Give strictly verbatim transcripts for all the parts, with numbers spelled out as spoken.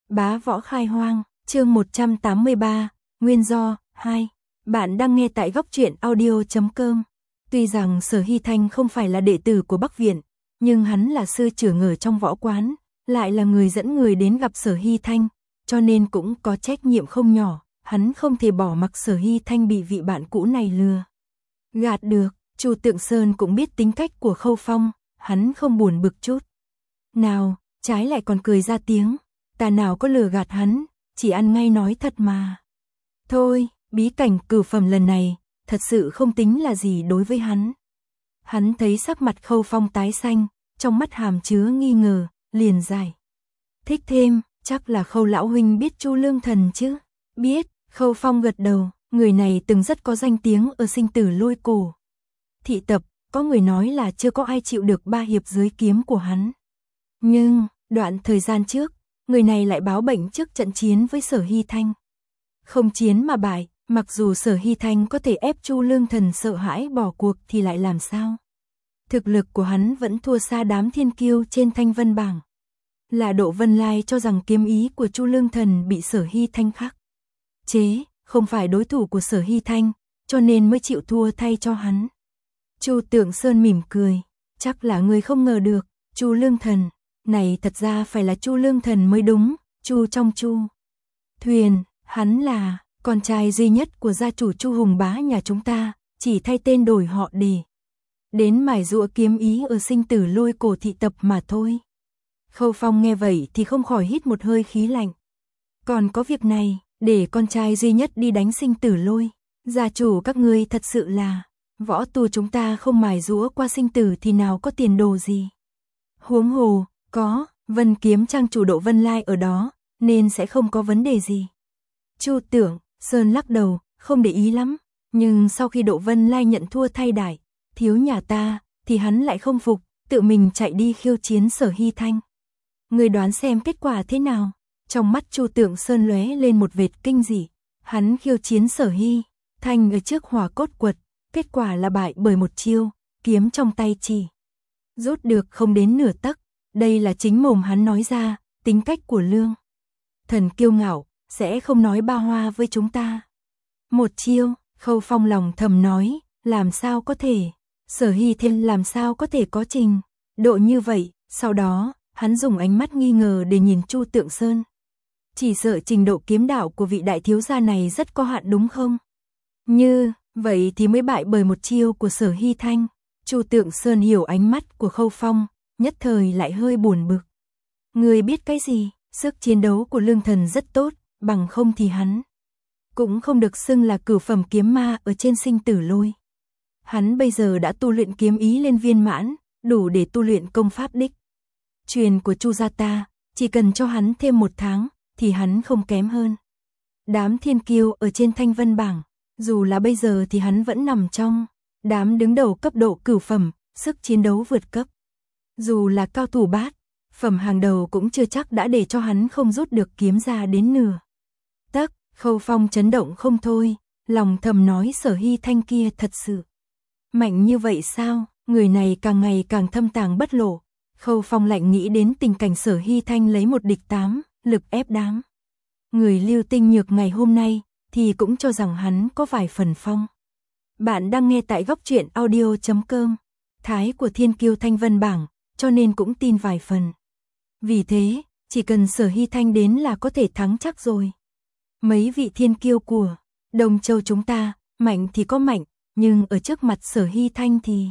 Bá Võ Khai Hoang, chương một trăm tám mươi ba, Nguyên do, hai. Bạn đang nghe tại góc truyện audio chấm com. Tuy rằng Sở Hy Thanh không phải là đệ tử của Bắc Viện, nhưng hắn là sư trưởng ở trong võ quán, lại là người dẫn người đến gặp Sở Hy Thanh, cho nên cũng có trách nhiệm không nhỏ, hắn không thể bỏ mặc Sở Hy Thanh bị vị bạn cũ này lừa gạt được. Chu Tượng Sơn cũng biết tính cách của Khâu Phong, hắn không buồn bực chút nào, trái lại còn cười ra tiếng, ta nào có lừa gạt hắn, chỉ ăn ngay nói thật mà. Thôi, bí cảnh cửu phẩm lần này, thật sự không tính là gì đối với hắn. Hắn thấy sắc mặt Khâu Phong tái xanh, trong mắt hàm chứa nghi ngờ, liền giải thích thêm, chắc là Khâu lão huynh biết Chu Lương Thần chứ? Biết. Khâu Phong gật đầu, người này từng rất có danh tiếng ở sinh tử lôi cổ thị tập, có người nói là chưa có ai chịu được ba hiệp dưới kiếm của hắn. Nhưng, đoạn thời gian trước, người này lại báo bệnh trước trận chiến với Sở Hy Thanh. Không chiến mà bại, mặc dù Sở Hy Thanh có thể ép Chu Lương Thần sợ hãi bỏ cuộc thì lại làm sao? Thực lực của hắn vẫn thua xa đám thiên kiêu trên Thanh Vân bảng. Là Độ Vân Lai cho rằng kiếm ý của Chu Lương Thần bị Sở Hy Thanh khắc chế, không phải đối thủ của Sở Hy Thanh, cho nên mới chịu thua thay cho hắn. Chu Tượng Sơn mỉm cười, chắc là người không ngờ được, Chu Lương Thần, này thật ra phải là Chu Lương Thần mới đúng, Chu trong Chu Thuyền, hắn là con trai duy nhất của gia chủ Chu Hùng Bá nhà chúng ta, chỉ thay tên đổi họ để đến mải giũa kiếm ý ở sinh tử lôi cổ thị tập mà thôi. Khâu Phong nghe vậy thì không khỏi hít một hơi khí lạnh. Còn có việc này, để con trai duy nhất đi đánh sinh tử lôi, gia chủ các ngươi thật sự là, võ tu chúng ta không mài giũa qua sinh tử thì nào có tiền đồ gì. Huống hồ, có, Vân Kiếm Trang chủ Độ Vân Lai ở đó, nên sẽ không có vấn đề gì. Chu Tượng Sơn lắc đầu, không để ý lắm, nhưng sau khi Độ Vân Lai nhận thua thay đại thiếu nhà ta, thì hắn lại không phục, tự mình chạy đi khiêu chiến Sở Hy Thanh. Người đoán xem kết quả thế nào? Trong mắt Chu Tượng Sơn lóe lên một vệt kinh dị, hắn khiêu chiến Sở Hy Thanh ở trước Hỏa Cốt Quật, kết quả là bại bởi một chiêu, kiếm trong tay chỉ rút được không đến nửa tấc. Đây là chính mồm hắn nói ra, tính cách của Lương Thần kiêu ngạo, sẽ không nói ba hoa với chúng ta. Một chiêu, Khâu Phong lòng thầm nói, làm sao có thể, Sở Hy Thanh làm sao có thể có trình độ như vậy. Sau đó, hắn dùng ánh mắt nghi ngờ để nhìn Chu Tượng Sơn. Chỉ sợ trình độ kiếm đạo của vị đại thiếu gia này rất có hạn đúng không? Như vậy thì mới bại bởi một chiêu của Sở Hy Thanh. Chu Tượng Sơn hiểu ánh mắt của Khâu Phong, nhất thời lại hơi buồn bực. Người biết cái gì, sức chiến đấu của Lương Thần rất tốt, bằng không thì hắn cũng không được xưng là cửu phẩm kiếm ma ở trên sinh tử lôi. Hắn bây giờ đã tu luyện kiếm ý lên viên mãn, đủ để tu luyện công pháp đích truyền của Chu gia ta, chỉ cần cho hắn thêm một tháng, thì hắn không kém hơn đám thiên kiêu ở trên Thanh Vân bảng. Dù là bây giờ thì hắn vẫn nằm trong đám đứng đầu cấp độ cửu phẩm, sức chiến đấu vượt cấp. Dù là cao thủ bát phẩm hàng đầu cũng chưa chắc đã để cho hắn không rút được kiếm ra đến nửa tấc. Khâu Phong chấn động không thôi, lòng thầm nói Sở Hy Thanh kia thật sự mạnh như vậy sao? Người này càng ngày càng thâm tàng bất lộ. Khâu Phong lạnh nghĩ đến tình cảnh Sở Hy Thanh lấy một địch tám, lực ép đám người Lưu Tinh Nhược ngày hôm nay, thì cũng cho rằng hắn có vài phần phong. Bạn đang nghe tại góc truyện audio chấm com. Thái của thiên kiêu Thanh Vân bảng, cho nên cũng tin vài phần. Vì thế, chỉ cần Sở Hy Thanh đến là có thể thắng chắc rồi. Mấy vị thiên kiêu của Đông Châu chúng ta, mạnh thì có mạnh, nhưng ở trước mặt Sở Hy Thanh thì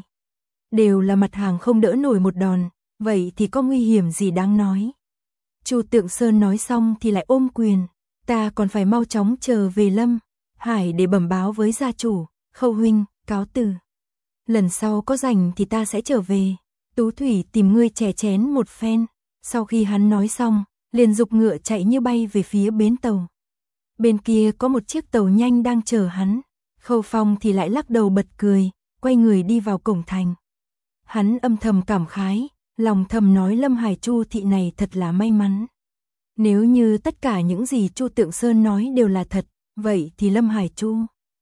đều là mặt hàng không đỡ nổi một đòn, vậy thì có nguy hiểm gì đáng nói. Chu Tượng Sơn nói xong thì lại ôm quyền, ta còn phải mau chóng trở về Lâm Hải để bẩm báo với gia chủ. Khâu huynh, cáo từ. Lần sau có rảnh thì ta sẽ trở về. Tú Thủy tìm ngươi chè chén một phen. Sau khi hắn nói xong, liền dục ngựa chạy như bay về phía bến tàu. Bên kia có một chiếc tàu nhanh đang chờ hắn. Khâu Phong thì lại lắc đầu bật cười, quay người đi vào cổng thành. Hắn âm thầm cảm khái, lòng thầm nói Lâm Hải Chu thị này thật là may mắn. Nếu như tất cả những gì Chu Tượng Sơn nói đều là thật, vậy thì Lâm Hải Chu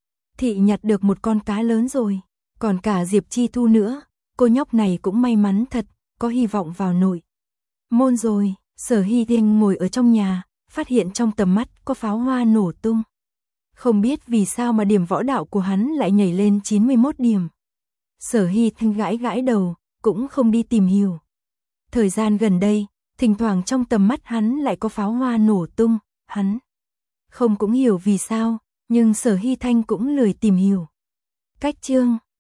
thị nhặt được một con cá lớn rồi. Còn cả Diệp Chi Thu nữa, cô nhóc này cũng may mắn thật, có hy vọng vào nội môn rồi. Sở Hy Thanh ngồi ở trong nhà, phát hiện trong tầm mắt có pháo hoa nổ tung. Không biết vì sao mà điểm võ đạo của hắn lại nhảy lên chín mươi mốt điểm. Sở Hy Thanh gãi gãi đầu, cũng không đi tìm hiểu. Thời gian gần đây, thỉnh thoảng trong tầm mắt hắn lại có pháo hoa nổ tung, hắn không cũng hiểu vì sao, nhưng Sở Hy Thanh cũng lười tìm hiểu. Cách chương